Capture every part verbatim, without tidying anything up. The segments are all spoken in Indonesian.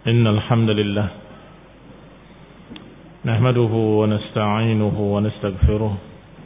إن الحمد لله نحمده ونستعينه ونستغفره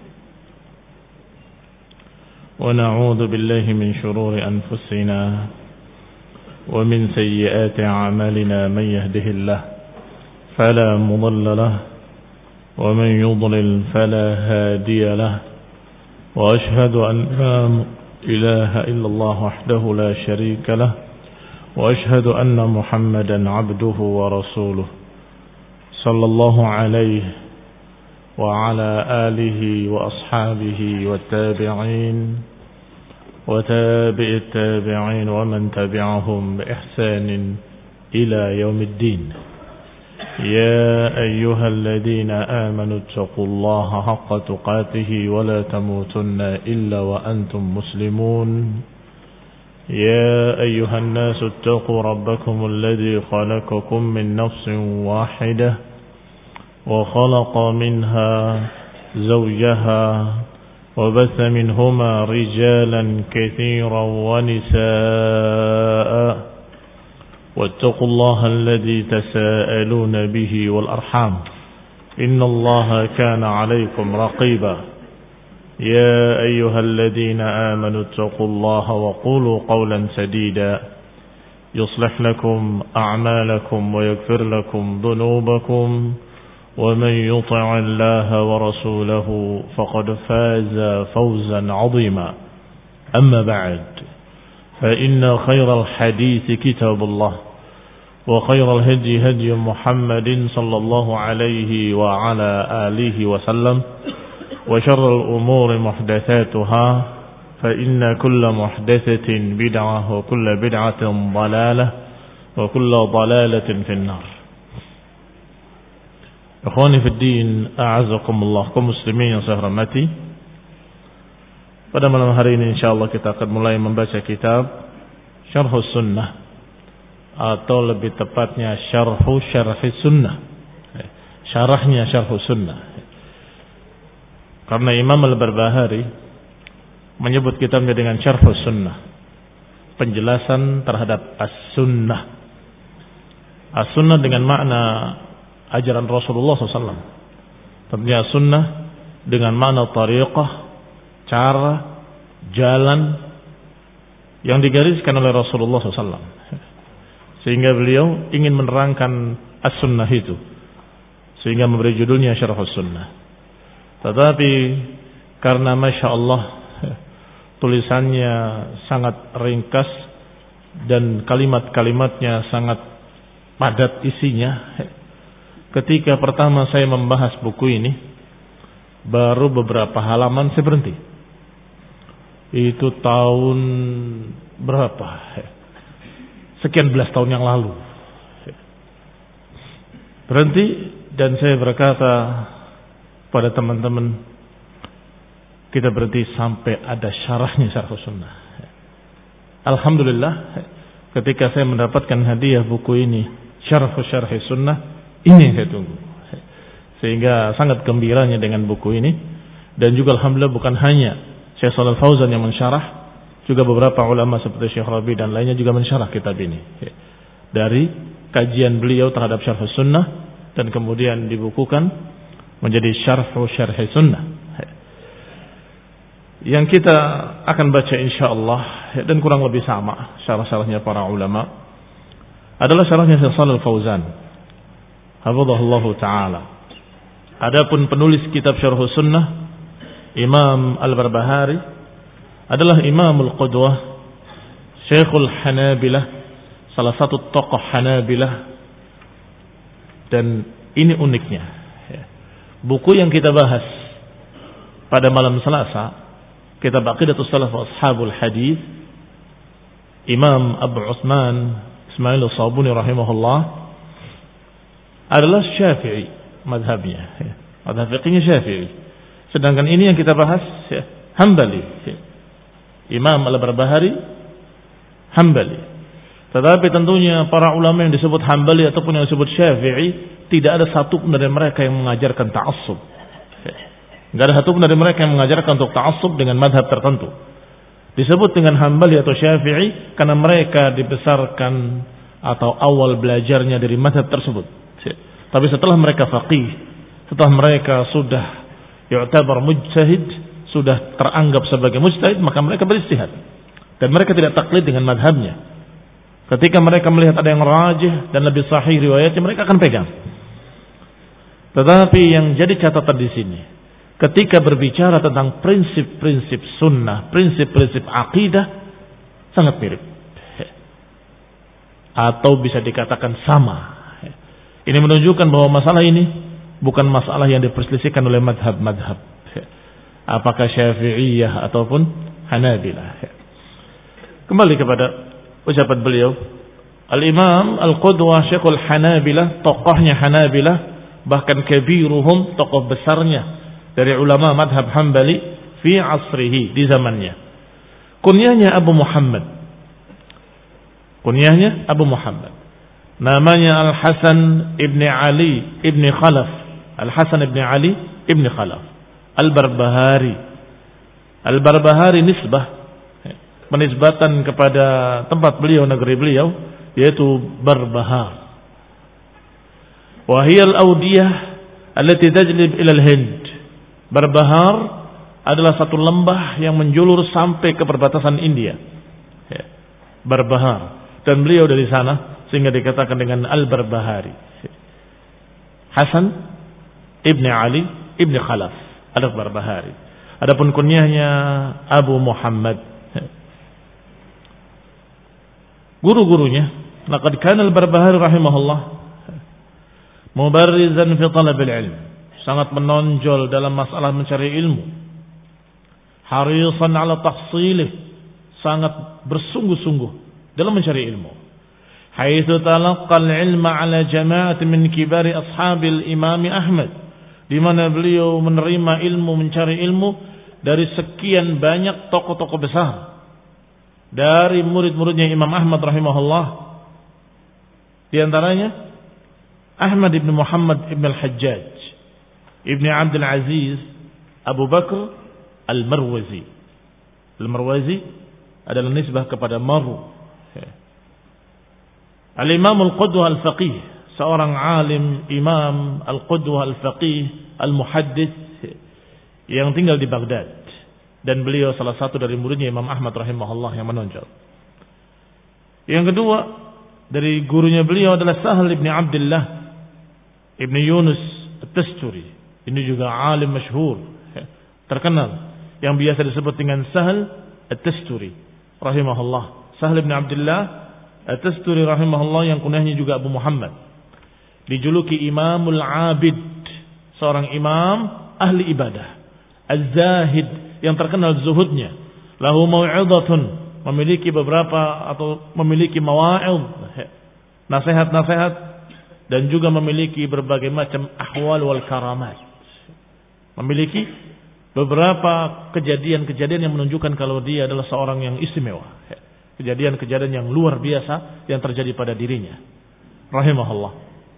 ونعوذ بالله من شرور أنفسنا ومن سيئات أعمالنا من يهده الله فلا مضل له ومن يضلل فلا هادي له وأشهد أن لا إله إلا الله وحده لا شريك له وأشهد أن محمدا عبده ورسوله صلى الله عليه وعلى آله وأصحابه والتابعين وتابع التابعين ومن تبعهم بإحسان إلى يوم الدين. يا أيها الذين آمنوا اتقوا الله حق تقاته ولا تموتن إلا وأنتم مسلمون. يا أيها الناس اتقوا ربكم الذي خلقكم من نفس واحدة وخلق منها زوجها وبث منهما رجالا كثيرا ونساء واتقوا الله الذي تساءلون به والأرحام إن الله كان عليكم رقيبا. يا أيها الذين آمنوا اتقوا الله وقولوا قولا سديدا يصلح لكم أعمالكم ويغفر لكم ذنوبكم ومن يطع الله ورسوله فقد فاز فوزا عظيما. أما بعد فإن خير الحديث كتاب الله وخير الهدي هدي محمد صلى الله عليه وعلى آله وسلم وشر الأمور محدثاتها فإن كل محدثة بدعة وكل بدعة ضلالة وكل ضلالة في النار. Ikhwani fi din, a'azakumullah, kaum muslimin yang saya hormati. Pada malam hari ini insyaallah kita akan mulai membaca kitab Syarhus Sunnah, atau lebih tepatnya Syarhu Syarhi Sunnah. Syarahnya Syarhus Sunnah. Karena Imam Al-Barbahari menyebut kitabnya dengan Syarhus Sunnah, penjelasan terhadap As-Sunnah. As-Sunnah dengan makna ajaran Rasulullah shallallahu alaihi wasallam. Tentunya Sunnah dengan makna tariqah, cara, jalan yang digariskan oleh Rasulullah shallallahu alaihi wasallam. Sehingga beliau ingin menerangkan As-Sunnah itu, sehingga memberi judulnya Syarhus Sunnah. Tetapi karena Masya Allah tulisannya sangat ringkas dan kalimat-kalimatnya sangat padat isinya, ketika pertama saya membahas buku ini, baru beberapa halaman saya berhenti. Itu tahun berapa? Sekian belas tahun yang lalu. Berhenti dan saya berkata pada teman-teman, kita berhenti sampai ada syarahnya Syarhus Sunnah. Alhamdulillah, ketika saya mendapatkan hadiah buku ini, Syarhu Syarhi Sunnah, ini yang saya tunggu. Sehingga sangat gembiranya dengan buku ini. Dan juga alhamdulillah bukan hanya Syekh Shalal Fauzan yang mensyarah, juga beberapa ulama seperti Syekh Rabi dan lainnya juga mensyarah kitab ini. Dari kajian beliau terhadap Syarhus Sunnah, dan kemudian dibukukan menjadi Syarhu Syarhi Sunnah, yang kita akan baca insyaallah, dan kurang lebih sama syarah-syarahnya para ulama, adalah syarahnya Syekh Shalal Fauzan hafizahullahu taala. Adapun penulis kitab Syarhus Sunnah, Imam Al-Barbahari, adalah Imamul Qudwah, Syekhul Hanabilah, salah satu tokoh Hanabilah. Dan ini uniknya, buku yang kita bahas pada malam Selasa, kitab Aqidatus Salaf wa Ashabul Hadis, Imam Abu Utsman Ismail As-Sabuni rahimahullah, adalah Syafi'i mazhabnya, mazhab fiqhnya Syafi'i. Sedangkan ini yang kita bahas Hambali. Imam Al-Barbahari Hambali. Tetapi tentunya para ulama yang disebut Hambali ataupun yang disebut Syafi'i, tidak ada satu pun dari mereka yang mengajarkan ta'assub. Tidak ada satu pun dari mereka yang mengajarkan untuk ta'assub dengan madhab tertentu. Disebut dengan Hambali atau Syafi'i karena mereka dibesarkan atau awal belajarnya dari mazhab tersebut. Tapi setelah mereka faqih, setelah mereka sudah yu'tabar mujtahid, sudah teranggap sebagai mujtahid, maka mereka beristihad. Dan mereka tidak taklid dengan madhabnya. Ketika mereka melihat ada yang rajih dan lebih sahih riwayatnya, mereka akan pegang. Tetapi yang jadi catatan di sini, ketika berbicara tentang prinsip-prinsip sunnah, prinsip-prinsip akidah, sangat mirip. Atau bisa dikatakan sama. Ini menunjukkan bahwa masalah ini bukan masalah yang diperselisihkan oleh madhab-madhab. Apakah Syafi'iyah ataupun Hanabilah. Kembali kepada ucapan beliau, Al-Imam Al-Qudwah Syekhul Hanabilah, tokohnya Hanabilah, bahkan kabiruhum, tokoh besarnya dari ulama madhab Hambali fi asrihi, di zamannya. Kunyahnya Abu Muhammad. Kunyahnya Abu Muhammad. Namanya Al-Hasan ibn Ali ibn Khalaf. Al-Hasan ibn Ali ibn Khalaf. Al-Barbahari. Al-Barbahari nisbah, penisbatan kepada tempat beliau, negeri beliau, yaitu Barbahar. Wahiyal Audiyah allati tajlib ila al-Hind. Barbahar adalah satu lembah yang menjulur sampai ke perbatasan India. Barbahar. Dan beliau dari sana, sehingga dikatakan dengan Al-Barbahari. Hasan ibn Ali ibn Khalaf Al-Barbahari. Adapun kunyahnya Abu Muhammad. Guru-gurunya, laqad kana Al-Barbahari rahimahullah mubarrizan fi talab al-ilm, sangat menonjol dalam masalah mencari ilmu. Harisan ala tahsilih, sangat bersungguh-sungguh dalam mencari ilmu. Haitsu talaqqal ilma ala jama'at min kibari ashabil Imam Ahmad, di mana beliau menerima ilmu, mencari ilmu dari sekian banyak tokoh-tokoh besar dari murid-muridnya Imam Ahmad rahimahullah. Di antaranya Ahmad ibn Muhammad ibn al-Hajjaj ibn Abdul Aziz Abu Bakr al-Marwazi. Al-Marwazi adalah nisbah kepada Maru. Al-Imam Al-Qudwah Al-Faqih, seorang alim, imam Al-Qudwah Al-Faqih Al-Muhaddits yang tinggal di Baghdad, dan beliau salah satu dari muridnya Imam Ahmad rahimahullah yang menonjol. Yang kedua dari gurunya beliau adalah Sahal ibn Abdullah ibn Yunus At-Tasturi. Ini juga alim masyhur, terkenal, yang biasa disebut dengan Sahal At-Tasturi rahimahullah. Sahal ibn Abdullah At-Tasturi rahimahullah, yang kunyahnya juga Abu Muhammad, dijuluki Imamul Abid, seorang imam ahli ibadah, Az-Zahid, yang terkenal zuhudnya. Lahu mau'izatun, memiliki beberapa atau memiliki mawa'id, nasihat-nasihat, dan juga memiliki berbagai macam ahwal wal karamat. Memiliki beberapa kejadian-kejadian yang menunjukkan kalau dia adalah seorang yang istimewa. Kejadian-kejadian yang luar biasa yang terjadi pada dirinya. Rahimahullah.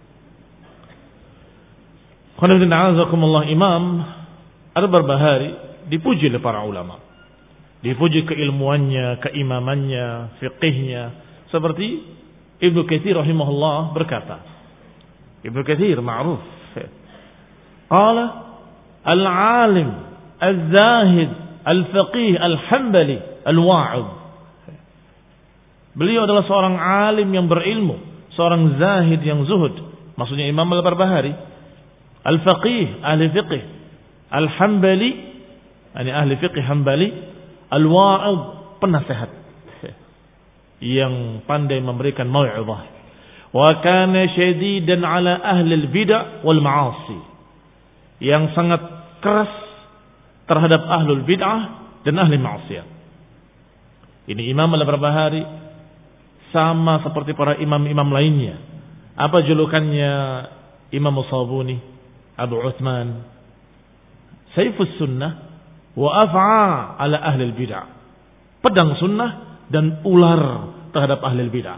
Imam Al-Barbahari dipuji oleh para ulama. Dipuji keilmuannya, keimamannya, fiqihnya. Seperti Ibnu Katsir rahimahullah berkata. Ibnu Katsir ma'ruf. Qala al-alim, al-zahid, al-faqih, al-hanbali, al-wa'id. Beliau adalah seorang alim yang berilmu, seorang zahid yang zuhud. Maksudnya Imam Al-Barbahari. Al-faqih, ahli fiqih. Al-hanbali, yani ahli fiqih hanbali. Al-wa'id, penasehat, yang pandai memberikan mau'izah. Wa kana syadidan ala ahli al-bid'ah wal ma'asi, yang sangat keras terhadap ahlul bid'ah dan ahli maksiat. Ini Imam Al-Barbahari sama seperti para imam-imam lainnya. Apa julukannya Imam As-Sabuni, Abu Uthman? Saifus sunnah wa af'a ala ahli al-bid'ah. Pedang sunnah dan ular terhadap ahli al-bid'ah.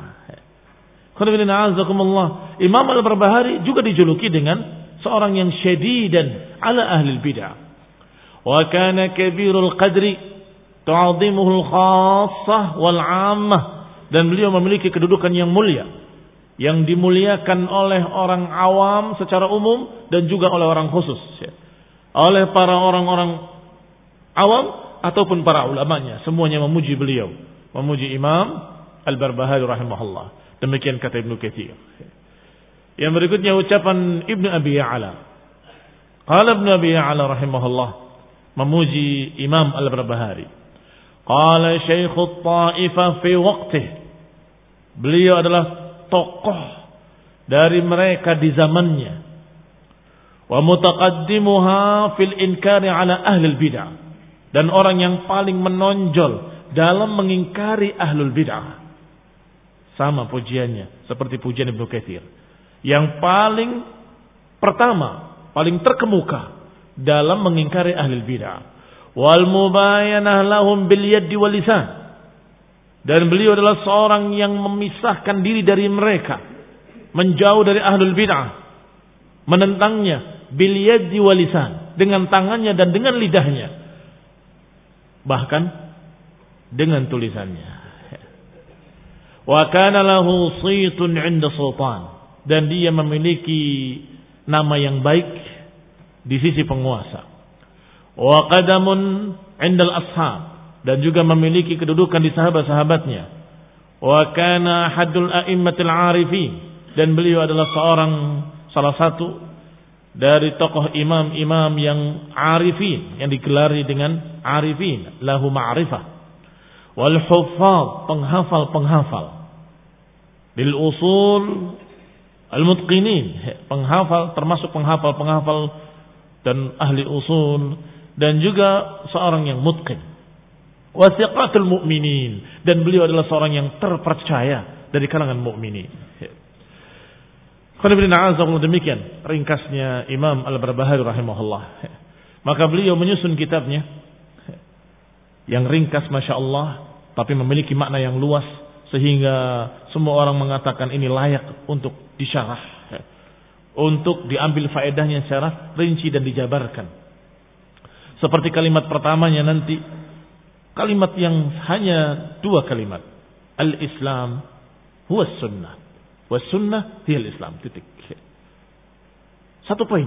Imam Al-Barbahari juga dijuluki dengan seorang yang syadidan ala ahli al-bid'ah. Wa kana kabirul qadri tu'azimuhu al-khassah wal 'ammah. Dan beliau memiliki kedudukan yang mulia yang dimuliakan oleh orang awam secara umum dan juga oleh orang khusus, oleh para orang-orang awam ataupun para ulamanya, semuanya memuji beliau, memuji Imam Al-Barbahari rahimahullah. Demikian kata Ibnu Katsir. Yang berikutnya ucapan Ibnu Abi Ya'la. Qala Ibnu Abi Ya'la rahimahullah memuji Imam Al-Barbahari. Qala Syekhut Taifah fi waqtih. Beliau adalah tokoh dari mereka di zamannya. Wa mutaqaddimuha fil inkari ala ahli bid'ah. Dan orang yang paling menonjol dalam mengingkari ahlul bid'ah. Sama pujiannya seperti pujian Ibnu Katsir. Yang paling pertama, paling terkemuka dalam mengingkari ahlul bid'ah. Wal mubayanah lahum bil yadi wal lisan. Dan beliau adalah seorang yang memisahkan diri dari mereka, menjauh dari ahlul bid'ah, menentangnya bil yadi wal lisan, dengan tangannya dan dengan lidahnya, bahkan dengan tulisannya. Wa kana lahu saytun 'inda sultan, dan dia memiliki nama yang baik di sisi penguasa. Wa qadamun 'inda al-ashab, dan juga memiliki kedudukan di sahabat-sahabatnya. Wa kana haddul a'immatil 'arifin, dan beliau adalah seorang salah satu dari tokoh imam-imam yang arifin, yang digelari dengan arifin, lahu ma'rifah. Wal huffaz, penghafal-penghafal. Bil usul al-mutqinin, penghafal termasuk penghafal-penghafal dan ahli usul, dan juga seorang yang mutqin. Wasiqatul mu'minin, dan beliau adalah seorang yang terpercaya dari kalangan mukminin. Demikian ringkasnya Imam Al-Barbahari rahimahullah. Maka beliau menyusun kitabnya yang ringkas Masya Allah, tapi memiliki makna yang luas, sehingga semua orang mengatakan ini layak untuk disyarah, untuk diambil faedahnya secara rinci dan dijabarkan. Seperti kalimat pertamanya nanti, kalimat yang hanya dua kalimat. Al-Islam huwa sunnah, wa sunnah hiya al-Islam, titik. Satu poin.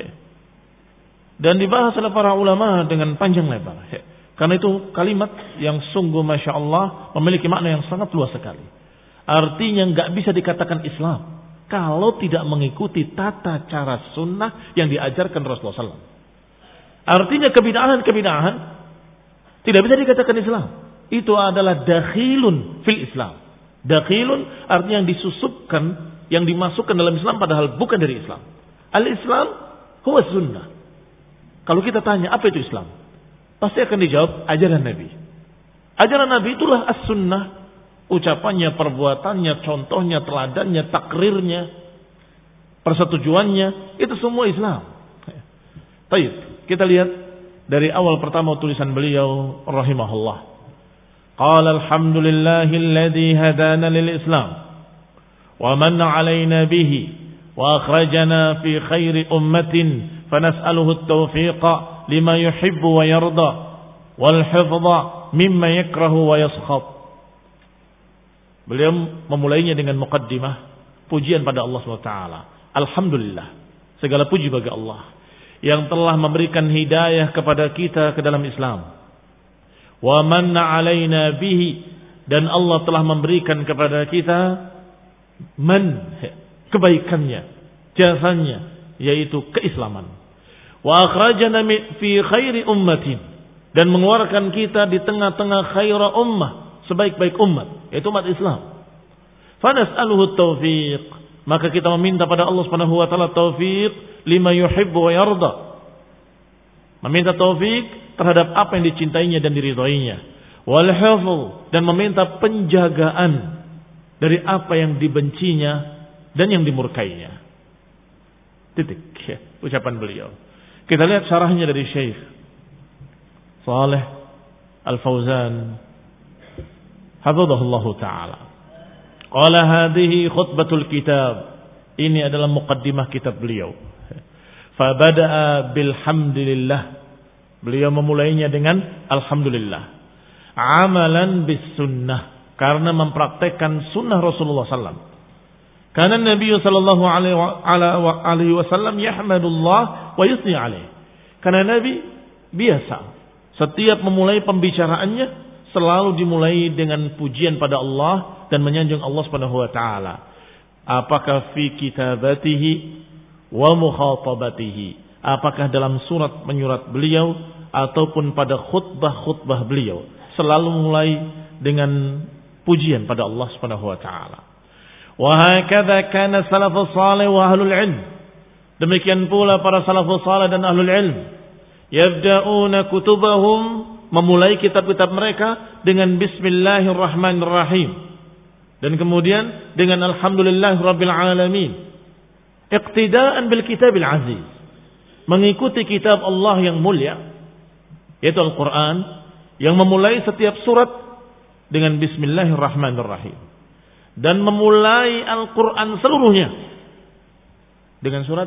Dan dibahas oleh para ulama dengan panjang lebar. Karena itu kalimat yang sungguh Masya Allah memiliki makna yang sangat luas sekali. Artinya nggak bisa dikatakan Islam kalau tidak mengikuti tata cara sunnah yang diajarkan Rasulullah sallallahu alaihi wasallam. Artinya kebid'ahan-kebid'ahan tidak bisa dikatakan Islam. Itu adalah dakhilun fil Islam. Dakhilun artinya yang disusupkan, yang dimasukkan dalam Islam padahal bukan dari Islam. Al-Islam huwa sunnah. Kalau kita tanya apa itu Islam, pasti akan dijawab ajaran Nabi. Ajaran Nabi itulah as-sunnah. Ucapannya, perbuatannya, contohnya, teladannya, takrirnya, persetujuannya, itu semua Islam. Baik, kita lihat dari awal pertama tulisan beliau rahimahullah. Qala alhamdulillahilladzi hadana lil Islam wa manna 'alaina bihi wa akhrajana fi khairi ummatin fanas'aluhu at-tawfiqa lima yuhibbu wa yarda wal hifdha mimma yakrahu wa yaskhat. Beliau memulainya dengan muqaddimah pujian pada Allah subhanahu wa taala. Alhamdulillah, segala puji bagi Allah yang telah memberikan hidayah kepada kita ke dalam Islam. Wa manna 'alaina bihi, dan Allah telah memberikan kepada kita man, kebaikannya, jasanya, yaitu keislaman. Wa akhrajana fi khairi ummatin, dan mengeluarkan kita di tengah-tengah khaira ummah, sebaik-baik umat, yaitu umat Islam. Fanas'aluhu taufiq, maka kita meminta pada Allah Subhanahu wa taala taufik lima yuhibbu wa yarda. Meminta taufik terhadap apa yang dicintainya dan diridhoinya. Wal hifdz, dan meminta penjagaan dari apa yang dibencinya dan yang dimurkainya. Titik. Ucapan beliau. Kita lihat syarahnya dari Syekh Shalih Al-Fauzan hafizahullah taala. Qala hadhihi khutbatul kitab. Ini adalah muqaddimah kitab beliau. Fa bada'a bilhamdulillah. Beliau memulainya dengan alhamdulillah. Amalan bis sunnah, karena mempraktekkan sunnah Rasulullah sallallahu alaihi wasallam. Karena Nabi sallallahu alaihi wasallam yahmadullah wa yusni alaih. Karena Nabi biasa setiap memulai pembicaraannya selalu dimulai dengan pujian pada Allah dan menyanjung Allah Subhanahu wa taala. Apakah fi kitabatihi wa mukhatabatihi? Apakah dalam surat menyurat beliau ataupun pada khutbah-khutbah beliau selalu mulai dengan pujian pada Allah Subhanahu wa taala. Wa hakadha kana salafus salih wa ahlul ilm. Demikian pula para salafus salih dan ahlul ilm. Yabda'una kutubahum, memulai kitab-kitab mereka dengan bismillahirrahmanirrahim. Dan kemudian dengan alhamdulillahirabbil alamin. Iqtidaan bil kitabil aziz. Mengikuti kitab Allah yang mulia, yaitu Al-Quran, yang memulai setiap surat dengan bismillahirrahmanirrahim. Dan memulai Al-Quran seluruhnya dengan surat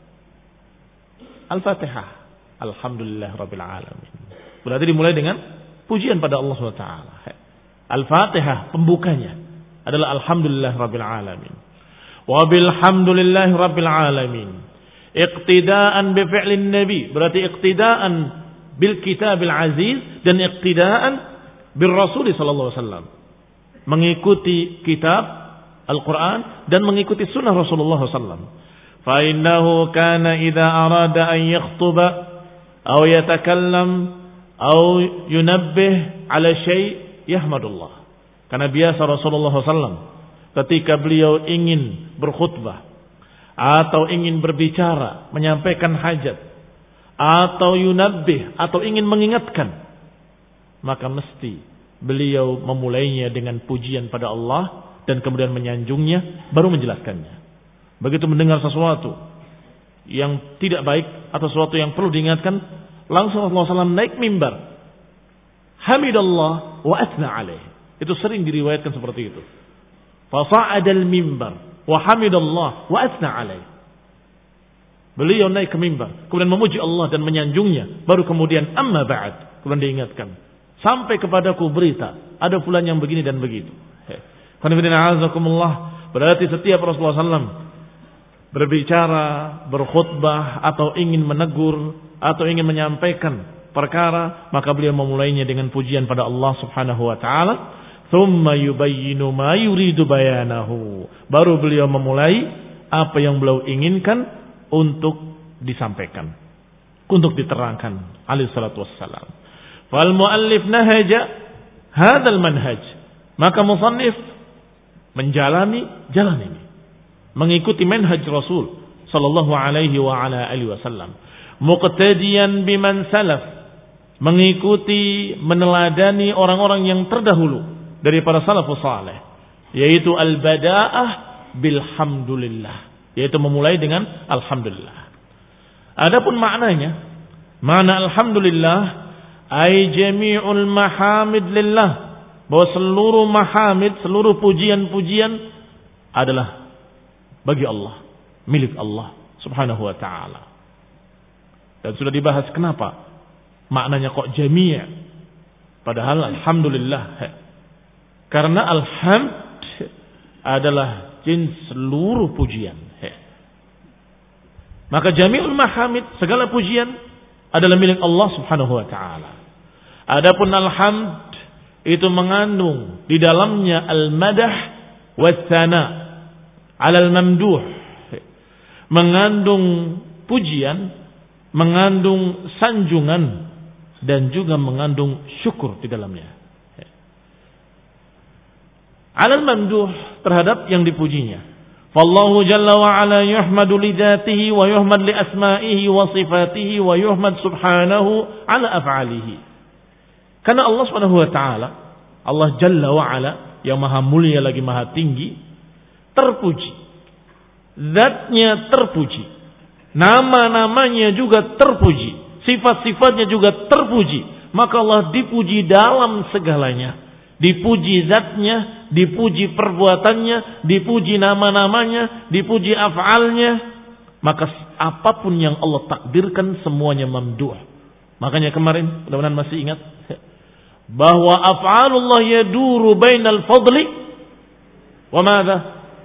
Al-Fatihah. Alhamdulillahirabbil alamin. Berarti dimulai dengan pujian pada Allah subhanahu wa taala. Al-Fatihah pembukanya adalah alhamdulillahirabbil alamin. Wa bilhamdulillahirabbil alamin. Iqtidaan bi fi'lin nabi, berarti iqtidaan bil kitabil aziz dan iqtidaan bil rasul sallallahu alaihi wasallam. Mengikuti kitab Al-Quran dan mengikuti sunnah Rasulullah sallallahu alaihi wasallam. Fa innahu kana idza arada an yakhtuba aw yatakallam aw yunabbih ala syai' yahmadullah. Karena biasa Rasulullah sallallahu alaihi wasallam ketika beliau ingin berkhutbah atau ingin berbicara, menyampaikan hajat, atau yunabbih, atau ingin mengingatkan, maka mesti beliau memulainya dengan pujian pada Allah dan kemudian menyanjungnya, baru menjelaskannya. Begitu mendengar sesuatu yang tidak baik atau sesuatu yang perlu diingatkan, langsung Rasulullah sallallahu alaihi wasallam naik mimbar, hamidallah wa athna alaih. Itu sering diriwayatkan seperti itu. Fasa'adal mimbar wa hamidallah wa athna alaih. Beliau naik ke mimbar, kemudian memuji Allah dan menyanjungnya, baru kemudian amma ba'd, kemudian diingatkan, sampai kepadaku berita ada fulan yang begini dan begitu. Berarti setiap Rasulullah sallallahu alaihi wasallam berbicara, berkhutbah atau ingin menegur atau ingin menyampaikan perkara, maka beliau memulainya dengan pujian pada Allah Subhanahu wa taala. Thumma yubayyinu ma yuridu bayanahu. Baru beliau memulai apa yang beliau inginkan untuk disampaikan, untuk diterangkan alaihi salatu wassalam. Fal muallif nahaja hadzal manhaj. Maka musannif menjalani jalan ini, mengikuti manhaj Rasul sallallahu alaihi wa ala alihi wasallam. Muqtadiyan biman salaf, mengikuti, meneladani orang-orang yang terdahulu dari para salafus saleh, yaitu al-bada'ah bilhamdulillah, yaitu memulai dengan alhamdulillah. Adapun maknanya, makna alhamdulillah ay jami'ul mahamid lillah, bahwa seluruh mahamid, seluruh pujian-pujian adalah bagi Allah, milik Allah Subhanahu wa taala. Dan sudah dibahas kenapa maknanya kok jami', padahal alhamdulillah. Karena alhamd adalah jins seluruh pujian. Maka jami'ul mahamid, segala pujian adalah milik Allah Subhanahu wa taala. Adapun alhamd itu mengandung di dalamnya al-madah wa tsana 'ala al-mamduh. Mengandung pujian, mengandung sanjungan dan juga mengandung syukur di dalamnya. Alal mamduh, terhadap yang dipujinya. Fallahu jalla wa ala yuhmadu li dzatihi wa yuhmad li asma'ihi wa sifatihi wa yuhmad subhanahu ala af'alihi. Karena Allah Subhanahu wa taala, Allah jalla wa ala yang maha mulia lagi maha tinggi, terpuji. Zatnya terpuji. Nama-namanya juga terpuji. Sifat-sifatnya juga terpuji. Maka Allah dipuji dalam segalanya. Dipuji zatnya, dipuji perbuatannya, dipuji nama-namanya, dipuji af'alnya. Maka apapun yang Allah takdirkan semuanya mamduh. Makanya kemarin, mudah-mudahan masih ingat, bahwa af'alullah yaduru bainal fadli wa madha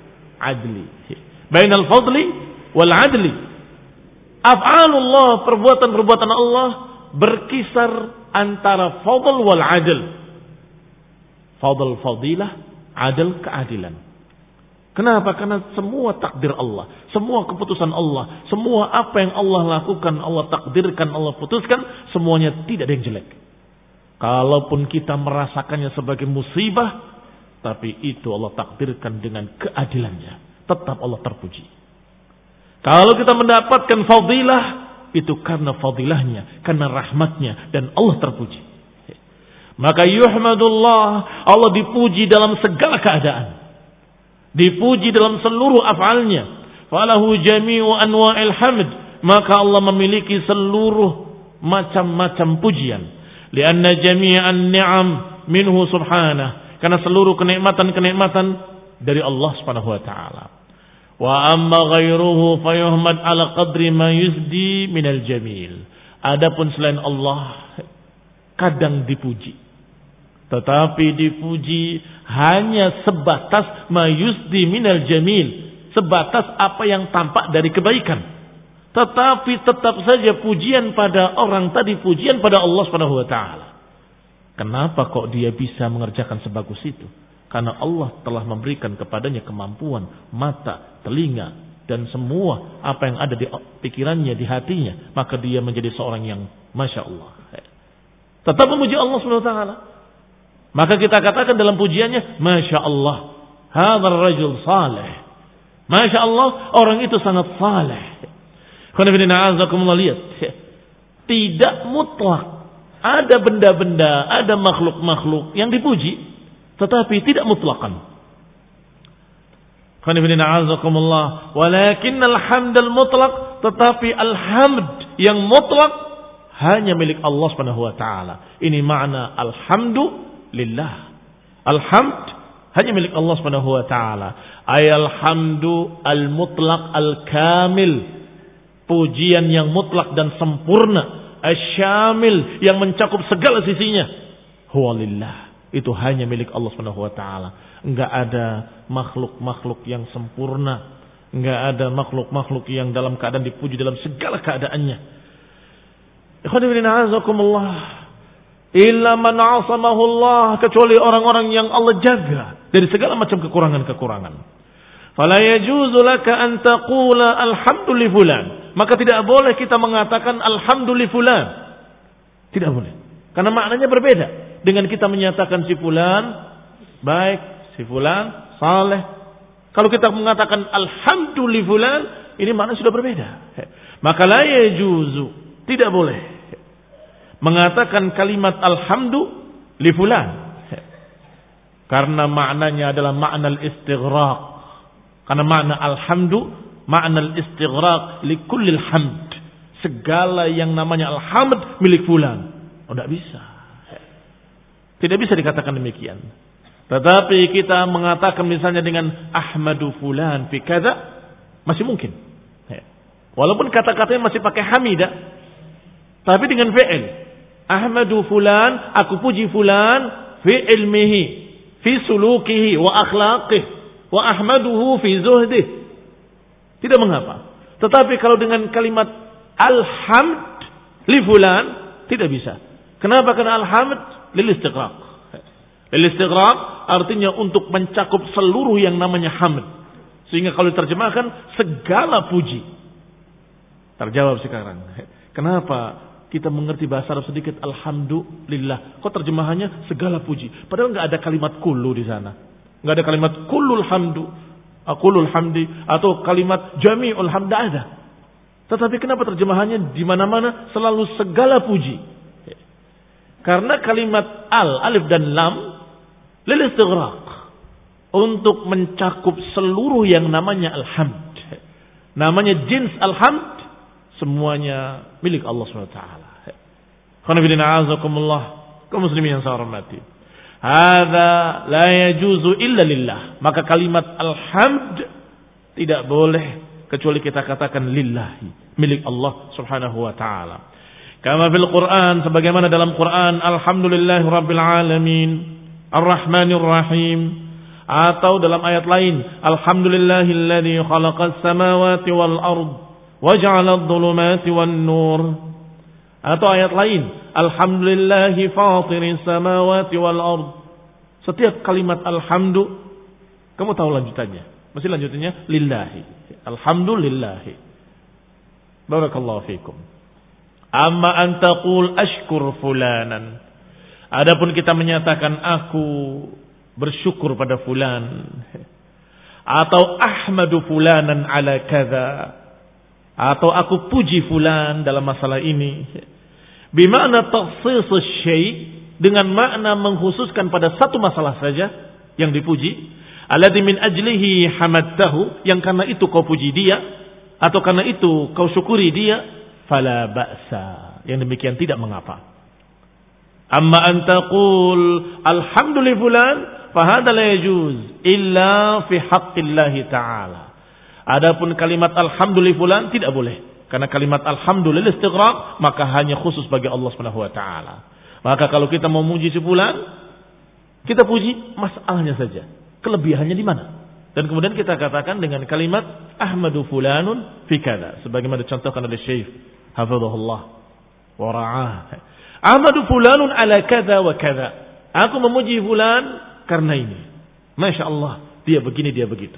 adli. Bainal fadli wal adli. Af'alullah, perbuatan-perbuatan Allah berkisar antara fadl wal adl. Fadl fadilah, adl keadilan. Kenapa? Karena semua takdir Allah, semua keputusan Allah, semua apa yang Allah lakukan, Allah takdirkan, Allah putuskan, semuanya tidak ada yang jelek. Kalaupun kita merasakannya sebagai musibah, tapi itu Allah takdirkan dengan keadilannya, tetap Allah terpuji. Kalau kita mendapatkan fadilah, itu karena fadilahnya, karena rahmatnya, dan Allah terpuji. Maka yuhmadullah, Allah dipuji dalam segala keadaan. Dipuji dalam seluruh af'alnya. Falahu jami'u anwa'il hamd. Maka Allah memiliki seluruh macam-macam pujian. Lianna jami'an ni'am minhu subhanah. Karena seluruh kenikmatan-kenikmatan dari Allah subhanahu wa ta'ala. Wa amma ghairuhu fayuhmad ala qadri ma yusdi minal jamil. Adapun selain Allah kadang dipuji. Tetapi dipuji hanya sebatas mayusdi minal jamil, sebatas apa yang tampak dari kebaikan. Tetapi tetap saja pujian pada orang tadi, pujian pada Allah Subhanahu wa taala. Kenapa kok dia bisa mengerjakan sebagus itu? Karena Allah telah memberikan kepadanya kemampuan, mata, telinga, dan semua apa yang ada di pikirannya, di hatinya. Maka dia menjadi seorang yang Masya Allah. Tetap memuji Allah Subhanahu wa taala. Maka kita katakan dalam pujiannya, Masya Allah, hadzal rajul salih. Masya Allah, orang itu sangat saleh. Lihat, tidak mutlak. Ada benda-benda, ada makhluk-makhluk yang dipuji, tetapi tidak mutlakan. Walakin alhamdul mutlak, tetapi alhamd yang mutlak hanya milik Allah Subhanahu wa taala. Ini makna alhamdu lillah. Alhamd hanya milik Allah Subhanahu wa taala. Ayal hamdu al mutlaq al kamil. Pujian yang mutlak dan sempurna, asyamil yang mencakup segala sisinya. Huwa lillah. Itu hanya milik Allah Subhanahu wa taala. Enggak ada makhluk-makhluk yang sempurna, enggak ada makhluk-makhluk yang dalam keadaan dipuji dalam segala keadaannya. Ikhwan fillah, azakumullah. Illa man asamahullah, kecuali orang-orang yang Allah jaga dari segala macam kekurangan-kekurangan. Fala yajuzu laka an taqula alhamdu li fulan. Maka tidak boleh kita mengatakan alhamdu li fulan. Tidak boleh. Karena maknanya berbeda dengan kita menyatakan si fulan baik, si fulan saleh. Kalau kita mengatakan alhamdu li fulan, ini maknanya sudah berbeda. Maka la yajuzu, tidak boleh mengatakan kalimat alhamdu li fulan, karena maknanya adalah makna al-istighraq. Karena makna alhamdu makna al-istighraq li kullil hamd, segala yang namanya alhamd milik fulan. Oh, tidak bisa, tidak bisa dikatakan demikian. Tetapi kita mengatakan misalnya dengan ahmadu fulan fi kadza, masih mungkin, walaupun kata-katanya masih pakai hamidah, tapi dengan fi'il. Ahmadu fulan, aku puji fulan fi ilmihi, fi sulukihi wa akhlaqih, wa ahmaduhu fi zuhdih. Tidak mengapa. Tetapi kalau dengan kalimat alhamd li fulan, tidak bisa. Kenapa? Karena alhamd lil istighraq. Lil istighraq artinya untuk mencakup seluruh yang namanya hamd. Sehingga kalau diterjemahkan segala puji. Terjawab sekarang. Kenapa kita mengerti bahasa Arab sedikit, alhamdulillah. Kok terjemahannya segala puji? Padahal nggak ada kalimat kullu di sana. Nggak ada kalimat kullul hamdu, aqulul hamdi, atau kalimat jami'ul hamd, ada. Tetapi kenapa terjemahannya di mana-mana selalu segala puji? Karena kalimat al, alif dan lam lil istighraq, untuk mencakup seluruh yang namanya alhamd. Namanya jins alhamd, semuanya milik Allah subhanahu wa taala. Khonafidina azakumullah, kaum muslimin yang saya hormati. Hadza la yajuzu illa lillah. Maka kalimat alhamd tidak boleh kecuali kita katakan lillahi, milik Allah subhanahu wa taala. Kama fil Quran, sebagaimana dalam Quran, alhamdulillahi rabbil alamin, arrahmanir rahim, Atau dalam ayat lain, alhamdulillahilladzi khalaqas samawati wal ard wa ja'ala adh-dhulumati wan nur. Atau ayat lain, alhamdulillahi fatiris samawati wal ard. Setiap kalimat alhamdu, kamu tahu lanjutannya. Mesti lanjutannya lillahi. Alhamdulillahi. Barakallahu fikum. Amma an taqul ashkur fulanan. Adapun kita menyatakan aku bersyukur pada fulan, atau ahmadu fulanan ala kadza, atau aku puji fulan dalam masalah ini, bimana takhsis syai', dengan makna mengkhususkan pada satu masalah saja yang dipuji, alladzi min ajlihi hamadtahu, yang karena itu kau puji dia atau karena itu kau syukuri dia, fala ba'sa, yang demikian tidak mengapa. Amma an taqul alhamdulillah fulan fahada la yajuz illa fi haqqillahi ta'ala. Adapun kalimat alhamdulillah fulan tidak boleh, karena kalimat alhamdulillah istighraq, maka hanya khusus bagi Allah Subhanahu wa taala. Maka kalau kita mau memuji si fulan, kita puji masalahnya saja, kelebihannya di mana. Dan kemudian kita katakan dengan kalimat ahmadu fulanun fi kadza, sebagaimana dicontohkan oleh Syekh hafizahullah wa ra'ah. Ahmadu fulanun ala kadza wa kadza. Aku memuji fulan karena ini. Masya Allah, dia begini, dia begitu.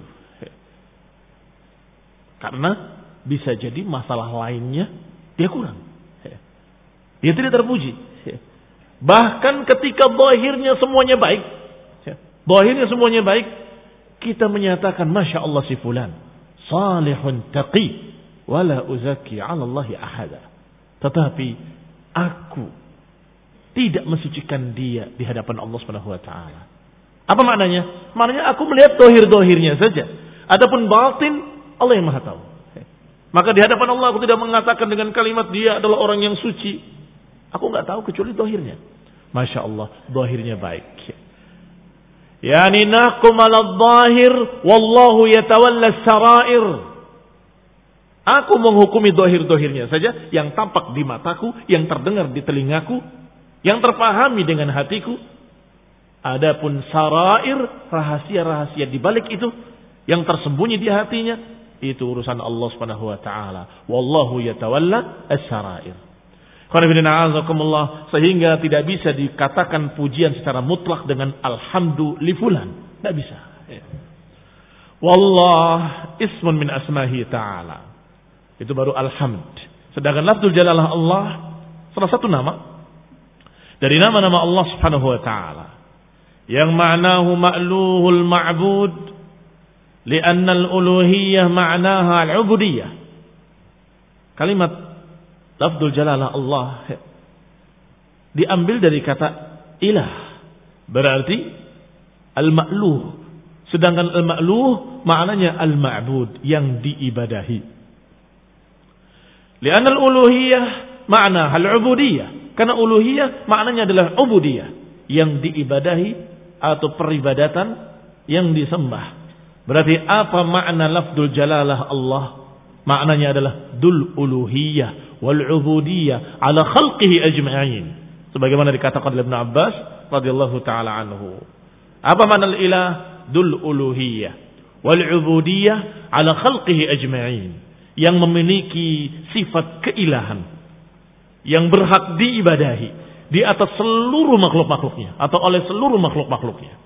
Karena bisa jadi masalah lainnya dia kurang. Dia tidak terpuji. Bahkan ketika zahirnya semuanya baik, zahirnya semuanya baik, kita menyatakan Masya Allah si fulan salihun taqi wala uzaki 'ala Allahi ahada. Tetapi aku tidak mensucikan dia di hadapan Allah Subhanahu wa taala. Apa maknanya? Maknanya aku melihat dohir-dohirnya saja. Adapun batin Allah yang Maha tahu. Maka di hadapan Allah aku tidak mengatakan dengan kalimat dia adalah orang yang suci. Aku enggak tahu kecuali dohirnya. Masya Allah, dohirnya baik. Yani nahkum 'ala adh-dhahir wallahu yatawalla as-sarair. Aku menghukumi dohir-dohirnya saja, yang tampak di mataku, yang terdengar di telingaku, yang terpahami dengan hatiku. Adapun sarair, rahasia-rahasia di balik itu, yang tersembunyi di hatinya, itu urusan Allah Subhanahu wa taala. Wallahu yatawalla as-sarair. Sehingga tidak bisa dikatakan pujian secara mutlak dengan alhamdulillah fulan. Tidak bisa. Wallah ismun min asmahi ta'ala. Itu baru alhamd. Sedangkan lafzul jalalah Allah salah satu nama dari nama-nama Allah Subhanahu wa taala yang ma'nahu ma'luhul ma'bud, li'anna al-uluhiyyah ma'naha al-'ubudiyah. Kalimat lafzul jalalah Allah diambil dari kata ilah, berarti al-ma'luh. Sedangkan al-ma'luh maknanya al-ma'bud, yang diibadahi. Li'anna al-uluhiyyah ma'naha al-'ubudiyah. Karena uluhiyah maknanya adalah ubudiyah, yang diibadahi atau peribadatan yang disembah. Berarti apa makna lafzul jalalah Allah? Maknanya adalah dul uluhiyah wal ubudiyah ala khalqihi ajma'in. Sebagaimana dikatakan oleh Ibnu Abbas radhiyallahu taala anhu. Apa makna ilah? Dul uluhiyah wal ubudiyah ala khalqihi ajma'in. Yang memiliki sifat keilahan, yang berhak diibadahi di atas seluruh makhluk-makhluknya atau oleh seluruh makhluk-makhluknya.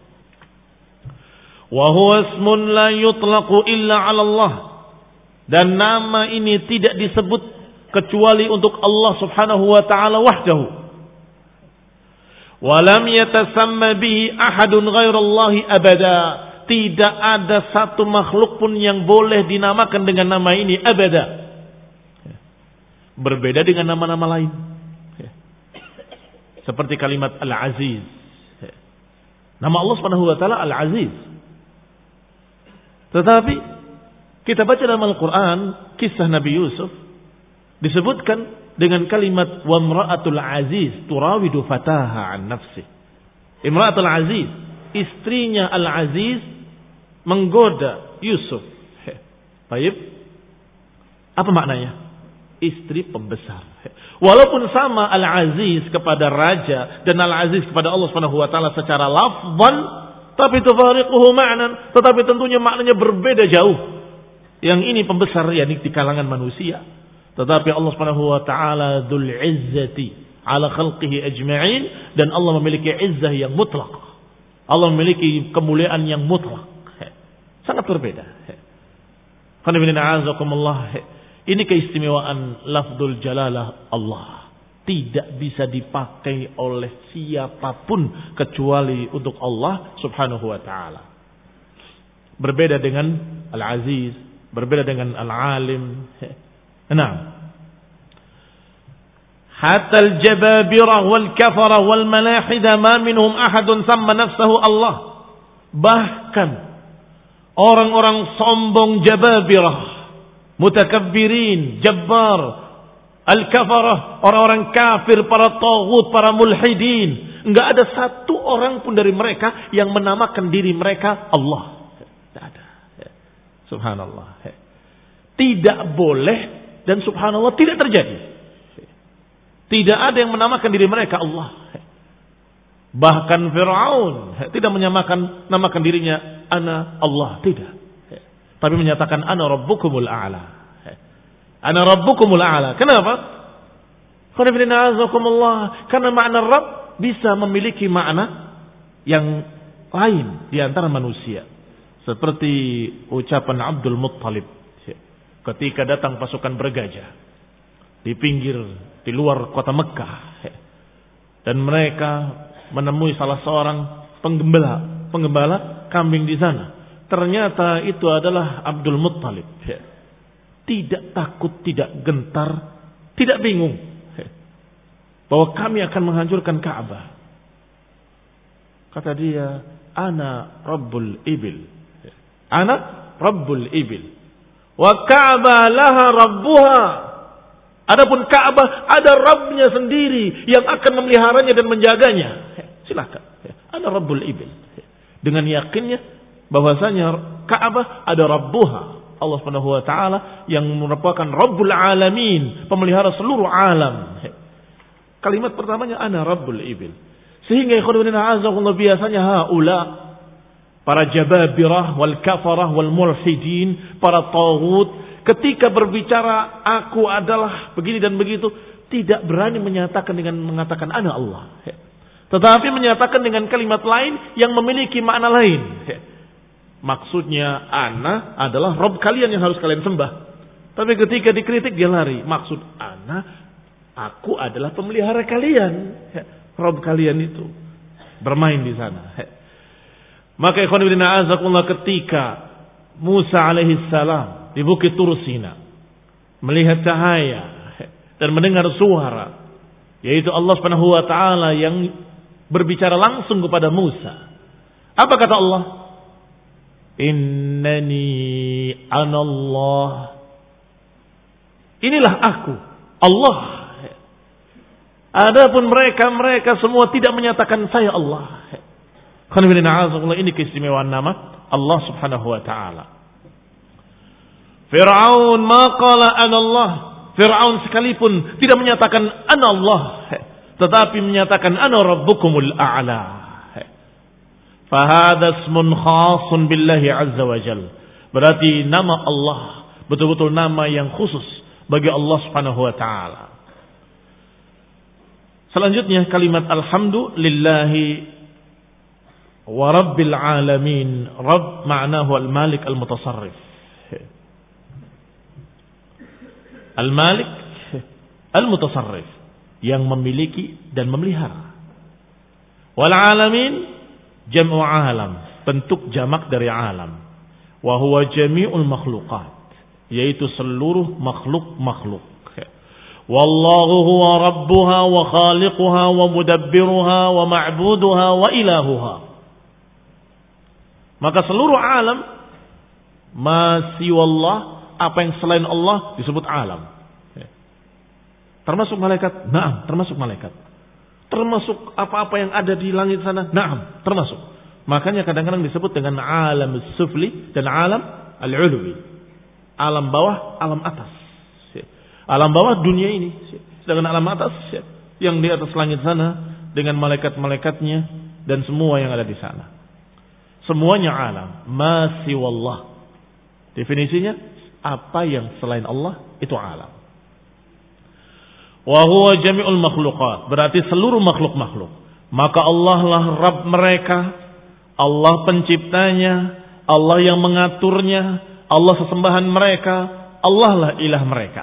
Wa huwa ismun la yutlaqu illa 'ala Allah. Dan nama ini tidak disebut kecuali untuk Allah Subhanahu wa taala wahdahu. Wa lam yatasamma bihi ahadun ghairallahi abada. Tidak ada satu makhluk pun yang boleh dinamakan dengan nama ini abada. Berbeda dengan nama-nama lain. Seperti kalimat Al-Aziz. Nama Allah Subhanahu wa taala Al-Aziz. Tetapi kita baca dalam Al-Qur'an kisah Nabi Yusuf disebutkan dengan kalimat wa imra'atul aziz turawidu fataha an nafsi. Imra'atul aziz, istrinya Al-Aziz menggoda Yusuf. Baik. Apa maknanya? Istri pembesar. Walaupun sama Al-Aziz kepada raja dan Al-Aziz kepada Allah Subhanahu wa taala secara lafzan, Tapi tufariquhu ma'nan, tetapi tentunya maknanya berbeda jauh. Yang ini pembesar yakni di kalangan manusia. Tetapi Allah Subhanahu wa taala dzul izzati ala khalqihi ajma'in, dan Allah memiliki izzah yang mutlak. Allah memiliki kemuliaan yang mutlak. Sangat berbeda. Ini keistimewaan lafdzul jalalah Allah. Tidak bisa dipakai oleh siapapun kecuali untuk Allah Subhanahu wa taala. Berbeda dengan Al-Aziz, berbeda dengan Al-Alim. Nah, hatta al-jababirah wal kafara wal malahida ma minhum ahadun samma nafsahu Allah. Bahkan orang-orang sombong jababirah, mutakabbirin, jabbar, al-kafarah, orang-orang kafir, para taghut, para mulhidin, enggak ada satu orang pun dari mereka yang menamakan diri mereka Allah. Tidak ada. Subhanallah. Tidak boleh dan subhanallah tidak terjadi. Tidak ada yang menamakan diri mereka Allah. Bahkan Fir'aun tidak menyamakan namakan dirinya ana Allah, tidak. Tapi menyatakan ana rabbukumul a'la. Ana rabbukumul a'la. Kenapa? Karena makna Rabb bisa memiliki makna yang lain di antara manusia. Seperti ucapan Abdul Muttalib ketika datang pasukan bergajah di pinggir, di luar kota Mekah, dan mereka menemui salah seorang penggembala, penggembala kambing di sana. Ternyata itu adalah Abdul Muttalib. Tidak takut, tidak gentar, tidak bingung bahwa kami akan menghancurkan Ka'bah. Kata dia, ana Rabbul Ibil. Ana Rabbul Ibil. Wa Ka'bah laha Rabbuha. Adapun Ka'bah ada Rabbnya sendiri yang akan memeliharanya dan menjaganya. Silakan. Ana Rabbul Ibil. Dengan yakinnya bahwasanya Ka'bah ada Rabbuha, Allah Subhanahu wa taala yang merupakan Rabbul Alamin, pemelihara seluruh alam. Kalimat pertamanya ana Rabbul Ibil. Sehingga ikhwan fillah biasanya haula, para jababirah wal kafarah wal mulhidin, para taghut, ketika berbicara aku adalah begini dan begitu, tidak berani menyatakan dengan mengatakan ana Allah. Tetapi menyatakan dengan kalimat lain yang memiliki makna lain. Maksudnya ana adalah Rabb kalian yang harus kalian sembah. Tapi ketika dikritik dia lari. Maksud ana, aku adalah pemelihara kalian. Rabb kalian itu bermain di sana. Maka ikhwan fillah azakumullah, ketika Musa alaihi salam di Bukit Tur Sina melihat cahaya dan mendengar suara, yaitu Allah Subhanahu wa taala yang berbicara langsung kepada Musa. Apa kata Allah? Innani anallah. Inilah aku, Allah. Adapun mereka mereka semua tidak menyatakan saya Allah. Ini keistimewaan nama Allah Subhanahu wa taala. Fir'aun ma qala anallah. Fir'aun sekalipun tidak menyatakan anallah, tetapi menyatakan ana rabbukumul a'la. Fahada ismun khasun billahi azza wa jal. Berarti nama Allah betul-betul nama yang khusus bagi Allah Subhanahu wa taala. Selanjutnya kalimat alhamdulillahi wa rabbil alamin. Rabb ma'nahu al-malik al-mutasarrif. Al-malik al-mutasarrif, yang memiliki dan memelihara. Wal alamin jam'u alam, bentuk jamak dari alam. Wa huwa jami'ul makhluqat, yaitu seluruh makhluk-makhluk. Wallahu huwa rabbuha wa khaliquha wa mudabbiruha wa ma'buduha wa ilahuha. Maka seluruh alam, ma siwallah, apa yang selain Allah disebut alam. Termasuk malaikat? Naam, termasuk malaikat. Termasuk apa-apa yang ada di langit sana? Naam, termasuk. Makanya kadang-kadang disebut dengan alam sufli dan alam al-ulwi. Alam bawah, alam atas. Alam bawah dunia ini. Sedangkan alam atas yang di atas langit sana dengan malaikat-malaikatnya dan semua yang ada di sana. Semuanya alam. Ma siwallah. Definisinya, apa yang selain Allah itu alam. Wa huwa jami'ul makhluqat. Berarti seluruh makhluk-makhluk. Maka Allah lah Rabb mereka. Allah penciptanya. Allah yang mengaturnya. Allah sesembahan mereka. Allah lah ilah mereka.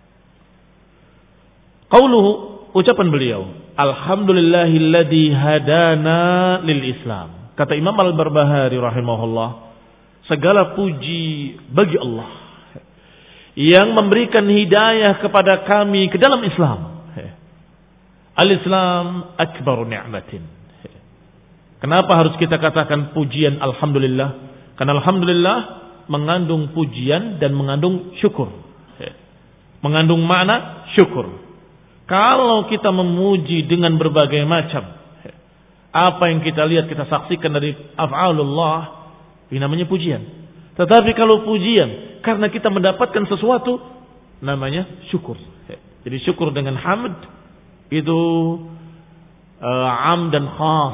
Qauluhu, ucapan beliau, alhamdulillahilladzi hadana lil Islam. Kata Imam Al-Barbahari rahimahullah, segala puji bagi Allah yang memberikan hidayah kepada kami ke dalam Islam. Al-Islam akbaru ni'matin. Kenapa harus kita katakan pujian alhamdulillah? Karena alhamdulillah mengandung pujian dan mengandung syukur. Mengandung makna syukur. Kalau kita memuji dengan berbagai macam, apa yang kita lihat, kita saksikan dari af'alullah, ini namanya pujian. Tetapi kalau pujian karena kita mendapatkan sesuatu, namanya syukur. Jadi syukur dengan hamd itu uh, am dan khas.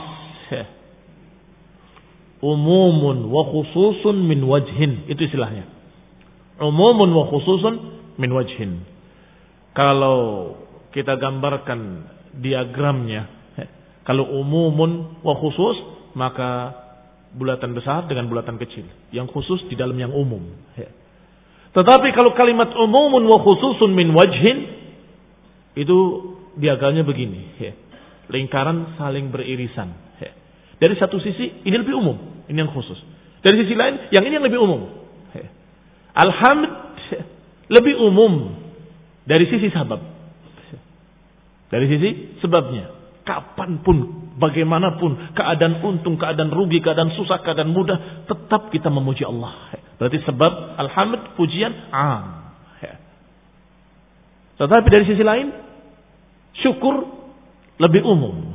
Umumun wa khususun min wajhin, itu istilahnya. Umumun wa khususun min wajhin. Kalau kita gambarkan diagramnya, kalau umumun wa khusus, maka bulatan besar dengan bulatan kecil. Yang khusus di dalam yang umum. Tetapi kalau kalimat umumun wa khususun min wajhin, itu diagramnya begini. Lingkaran saling beririsan. Dari satu sisi ini lebih umum, ini yang khusus. Dari sisi lain yang ini yang lebih umum. Alhamd lebih umum dari sisi sabab. Dari sisi sebabnya. Kapanpun, bagaimanapun, keadaan untung, keadaan rugi, keadaan susah, keadaan mudah, tetap kita memuji Allah. Berarti sebab alhamd, pujian am. Tetapi dari sisi lain, syukur lebih umum.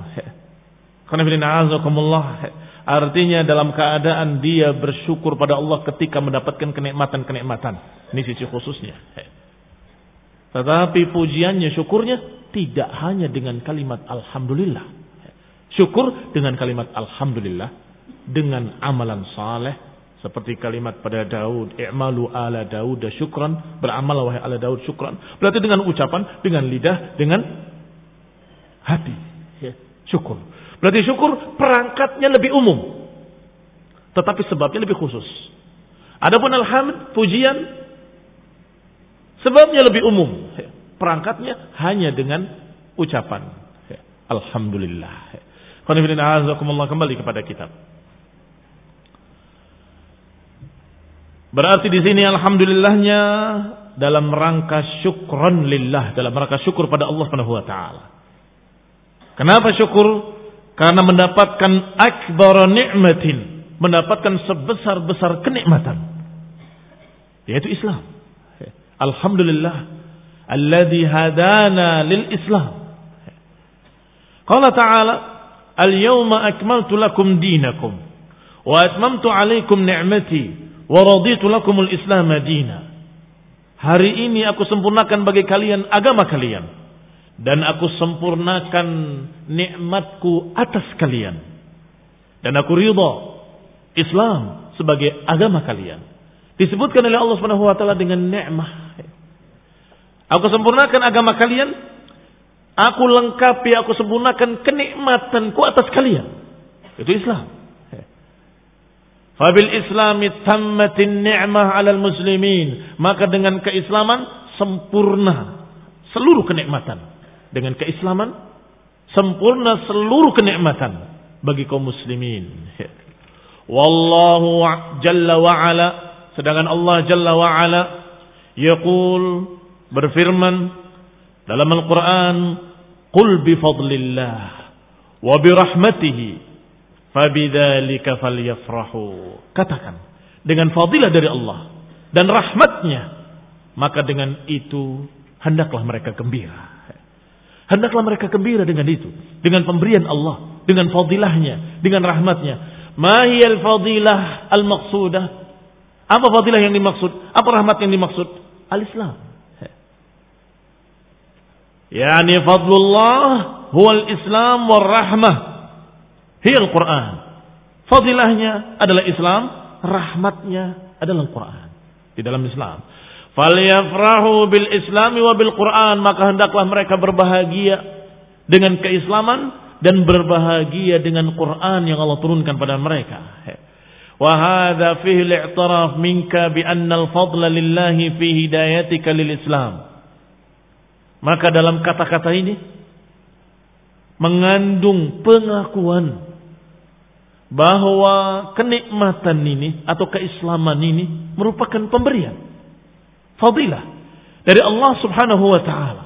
Artinya dalam keadaan dia bersyukur pada Allah ketika mendapatkan kenikmatan-kenikmatan. Ini sisi khususnya. Tetapi pujiannya, syukurnya tidak hanya dengan kalimat alhamdulillah. Syukur dengan kalimat alhamdulillah, dengan amalan saleh seperti kalimat pada Daud, i'malu ala Daud syukran, beramal wahai ala Daud syukran. Berarti dengan ucapan, dengan lidah, dengan hati. Syukur. Berarti syukur perangkatnya lebih umum, tetapi sebabnya lebih khusus. Adapun alhamd, pujian, sebabnya lebih umum, perangkatnya hanya dengan ucapan alhamdulillah. Kembali kepada kitab. Berarti di sini alhamdulillahnya dalam rangka syukran lillah, dalam rangka syukur pada Allah Subhanahu wa taala. Kenapa syukur? Karena mendapatkan akbar ni'matin, mendapatkan sebesar-besar kenikmatan, yaitu Islam. Alhamdulillah alladzi hadana lil Islam. Qala ta'ala, al-yawma akmaltu lakum dinakum wa atmamtu 'alaikum ni'mati wa raditu lakumul Islam madina. Hari ini aku sempurnakan bagi kalian agama kalian dan aku sempurnakan nikmatku atas kalian, dan aku ridha Islam sebagai agama kalian. Disebutkan oleh Allah Subhanahu wa taala dengan nikmah. Aku sempurnakan agama kalian, aku lengkapi, aku sempurnakan kenikmatanku atas kalian. Itu Islam. Fabil islami tammatin ni'mah 'alal muslimin. Maka dengan keislaman sempurna seluruh kenikmatan. Dengan keislaman sempurna seluruh kenikmatan bagi kaum muslimin. Wallahu jalla wa ala, sedangkan Allah jalla wa ala yaqul, berfirman dalam Al-Qur'an, qul bi fadlillah wa bi rahmatihi fabidzalika falyafrahu. Katakan, dengan fadilah dari Allah dan rahmatnya, maka dengan itu hendaklah mereka gembira. Hendaklah mereka gembira dengan itu, dengan pemberian Allah, dengan fadilahnya, dengan rahmatnya. Ma hiyal fadilah al-maqsudah? Apa fadilah yang dimaksud? Apa rahmat yang dimaksud? Al-Islam. Yani fadlullah huwal Islam wal rahmah. Hiya al-Quran. Fadilahnya adalah Islam, rahmatnya adalah Al-Quran. Di dalam Islam. Falyafrahu bil Islami wa bil Quran, maka hendaklah mereka berbahagia dengan keislaman dan berbahagia dengan Quran yang Allah turunkan pada mereka. Wa hadza fihi al-i'tiraf minka bi anna al-fadla lillahi fi hidayatika lil Islam. Maka dalam kata-kata ini mengandung pengakuan bahwa kenikmatan ini atau keislaman ini merupakan pemberian fadilah dari Allah Subhanahu wa taala.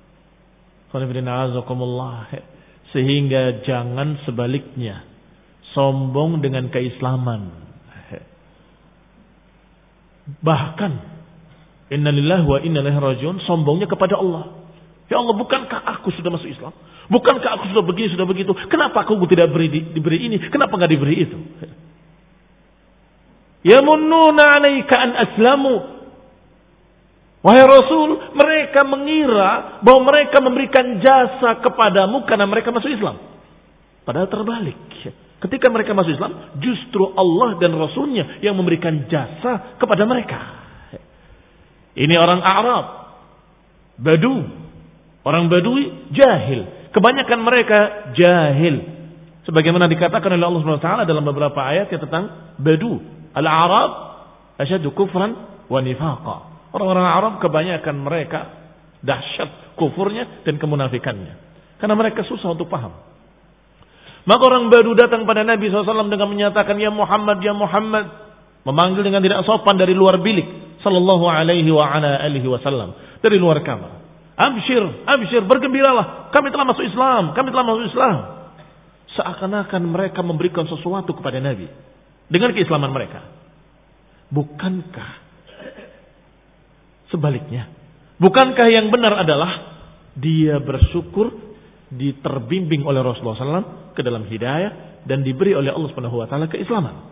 Sehingga jangan sebaliknya sombong dengan keislaman. Bahkan innalillahi wa inna ilaihi rajiun, sombongnya kepada Allah. Ya Allah, bukankah aku sudah masuk Islam? Bukankah aku sudah begini, sudah begitu? Kenapa aku tidak beri, diberi ini? Kenapa enggak diberi itu? Yamunnuna 'alaika an aslamu. Wahai Rasul, mereka mengira bahwa mereka memberikan jasa kepadamu karena mereka masuk Islam. Padahal terbalik. Ketika mereka masuk Islam, justru Allah dan Rasulnya yang memberikan jasa kepada mereka. Ini orang Arab, Badu, orang Badui, jahil. Kebanyakan mereka jahil. Sebagaimana dikatakan oleh Allah Subhanahu wa taala dalam beberapa ayat tentang Badu. Al-Arab asyaddu kufran wa nifaqa. Orang-orang Arab kebanyakan mereka dahsyat kufurnya dan kemunafikannya. Karena mereka susah untuk paham. Maka orang Badu datang pada Nabi shallallahu alaihi wasallam dengan menyatakan, Ya Muhammad, Ya Muhammad. Memanggil dengan tidak sopan dari luar bilik. Sallallahu alaihi wa ala alihi wasallam. Dari luar kamar. Abshir, abshir, bergembiralah. Kami telah masuk Islam, kami telah masuk Islam. Seakan-akan mereka memberikan sesuatu kepada Nabi. Dengan keislaman mereka. Bukankah sebaliknya? Bukankah yang benar adalah dia bersyukur diterbimbing oleh Rasulullah shallallahu alaihi wasallam ke dalam hidayah dan diberi oleh Allah Subhanahu wa taala keislaman.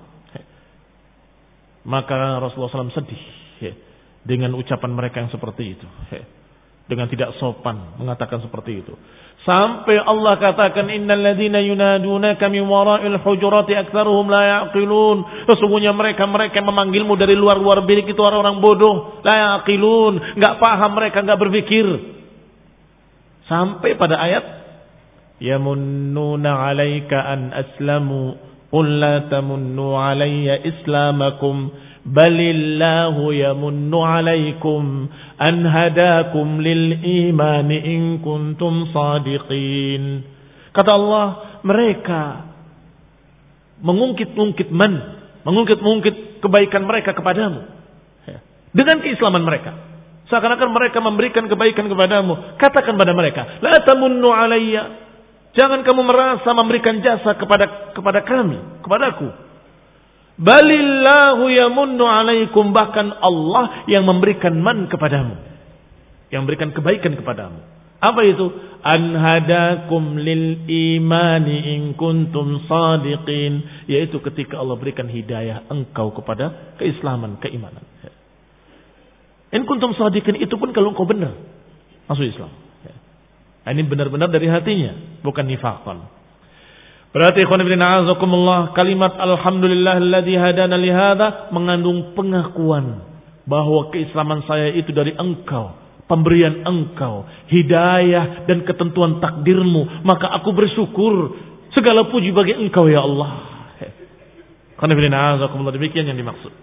Maka Rasulullah shallallahu alaihi wasallam sedih dengan ucapan mereka yang seperti itu. Dengan tidak sopan mengatakan seperti itu. Sampai Allah katakan, Innal ladzina yunadunaka min wara'il hujurati aktsaruhum la ya'qilun. Sesungguhnya mereka-mereka yang memanggilmu dari luar-luar bilik itu orang-orang bodoh, la ya'qilun, enggak paham mereka, enggak berpikir. Sampai pada ayat yamunnuna 'alaika an aslamu qul la tamunnu 'alayya islamakum balillahu yamunnu 'alaikum an hadakum lil imani in kuntum sadiqin. Kata Allah, mereka mengungkit-ungkit man, mengungkit-ungkit kebaikan mereka kepadamu dengan keislaman mereka. Seakan-akan mereka memberikan kebaikan kepadamu. Katakan pada mereka, la tamunnu 'alayya, jangan kamu merasa memberikan jasa kepada kepada kami, kepadaku. Balillahu yamunnu 'alaikum, bahkan Allah yang memberikan man kepadamu, yang memberikan kebaikan kepadamu. Apa itu? An hadakum lil imani in kuntum sadiqin, yaitu ketika Allah berikan hidayah engkau kepada keislaman, keimanan. In kuntum sadiqin itu pun kalau engkau benar masuk Islam. Ini benar-benar dari hatinya, bukan nifaqan. Berarti ikhwan fillah azakumullah, kalimat alhamdulillahilladzi hadana li hadza mengandung pengakuan bahwa keislaman saya itu dari engkau, pemberian engkau, hidayah dan ketentuan takdirmu, maka aku bersyukur, segala puji bagi engkau ya Allah. Ikhwan fillah azakumullah, demikian yang dimaksud.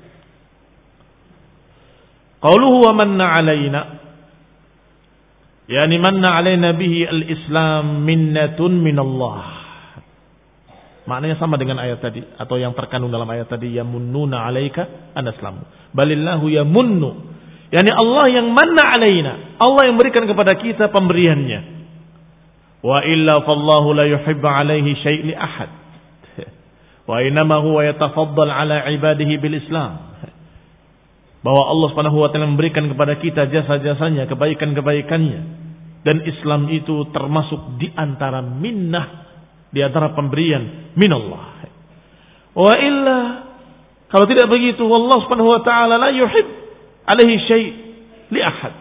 Qauluhu wa manna alaina, yani manna alaina bihi al-islam minnatun minallah. Maknanya sama dengan ayat tadi atau yang terkandung dalam ayat tadi, yamunnuna 'alaika an aslamu. Balillahu yamunnu. Yani Allah yang manna 'alaina. Allah yang berikan kepada kita pemberiannya. Wa illa fallahu la yuhibbu 'alaihi syai' li ahad. Wa inma huwa yatafaddal 'ala 'ibadihi bil Islam. Bahwa Allah Subhanahu wa taala memberikan kepada kita jasa-jasanya, kebaikan-kebaikannya, dan Islam itu termasuk di antara minnah, di antara pemberian minallah. Wa illa, kalau tidak begitu, Allah Subhanahu wa taala la yuhib alaihi syai' li ahad.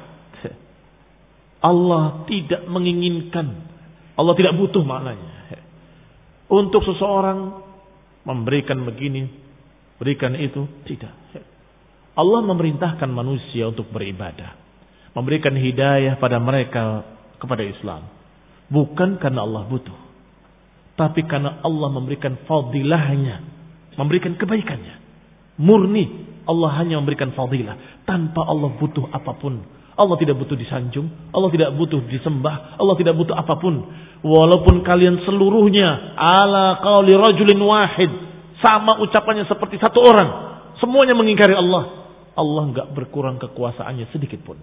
Allah tidak menginginkan, Allah tidak butuh maknanya untuk seseorang memberikan begini, berikan itu. Tidak. Allah memerintahkan manusia untuk beribadah, memberikan hidayah pada mereka kepada Islam. Bukan karena Allah butuh, tapi karena Allah memberikan fadilahnya, memberikan kebaikannya. Murni Allah hanya memberikan fadilah, tanpa Allah butuh apapun. Allah tidak butuh disanjung, Allah tidak butuh disembah, Allah tidak butuh apapun. Walaupun kalian seluruhnya ala qauli rajulin wahid, sama ucapannya seperti satu orang, semuanya mengingkari Allah, Allah enggak berkurang kekuasaannya sedikit pun.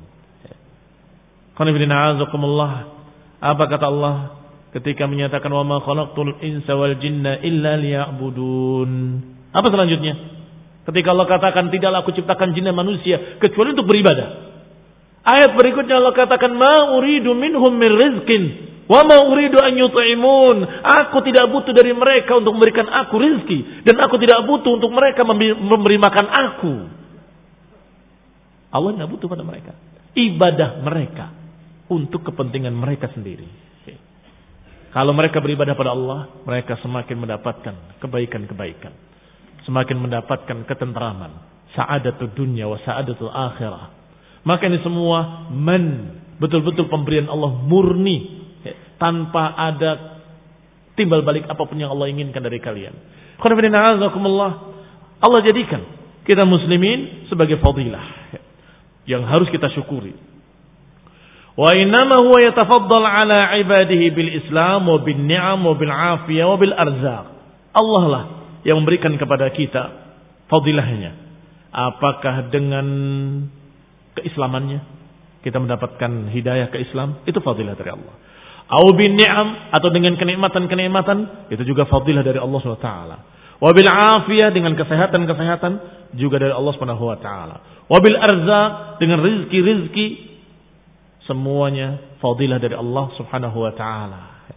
Apa kata Allah ketika menyatakan wa ma khalaqtul insa wal jinna illa liya'budun? Apa selanjutnya? Ketika Allah katakan tidaklah aku ciptakan jin dan manusia kecuali untuk beribadah. Ayat berikutnya Allah katakan ma uridu minhum min rizqin wa ma uridu an yut'imun. Aku tidak butuh dari mereka untuk memberikan aku rizki, dan aku tidak butuh untuk mereka memberi makan aku. Allah tidak butuh pada mereka. Ibadah mereka untuk kepentingan mereka sendiri. Kalau mereka beribadah pada Allah, mereka semakin mendapatkan kebaikan-kebaikan, semakin mendapatkan ketentraman, sa'adatul dunya wa sa'adatul akhirah. Maka ini semua man, betul-betul pemberian Allah murni, tanpa ada timbal balik apapun yang Allah inginkan dari kalian. Allah jadikan kita muslimin sebagai fadilah yang harus kita syukuri. Wa innama huwa yatafaddal ala ibadihi bil Islam wa bin ni'am wa bil afiyah wa bil arzaq. Allah lah yang memberikan kepada kita fadilahnya. Apakah dengan keislamannya kita mendapatkan hidayah ke Islam, itu fadilah dari Allah. Au bin ni'am, atau dengan kenikmatan-kenikmatan, itu juga fadilah dari Allah subhanahu wa taala. Wa bil afiyah, dengan kesehatan-kesehatan, juga dari Allah subhanahu wa taala. Wa bil arzaq, dengan rizki-rizki, semuanya fadilah dari Allah subhanahu wa ta'ala.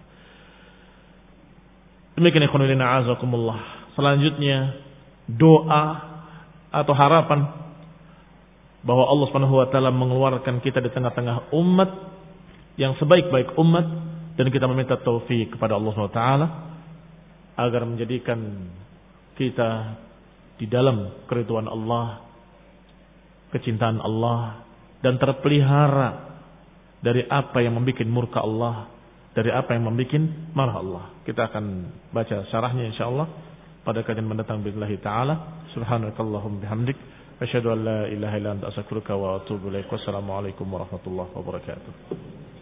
Demikian ikhwan fillah azakumullah. Selanjutnya doa atau harapan bahwa Allah subhanahu wa ta'ala mengeluarkan kita di tengah-tengah umat yang sebaik-baik umat, dan kita meminta taufik kepada Allah subhanahu wa ta'ala agar menjadikan kita di dalam keridhaan Allah, kecintaan Allah, dan terpelihara dari apa yang membuat murka Allah, dari apa yang membuat marah Allah. Kita akan baca syarahnya insyaallah pada kajian mendatang billahi taala. Subhanakallahumma bihamdik, asyhadu an la ilaha illa anta astaghfiruka wa atubu ilaik. Wassalamu alaikum warahmatullahi wabarakatuh.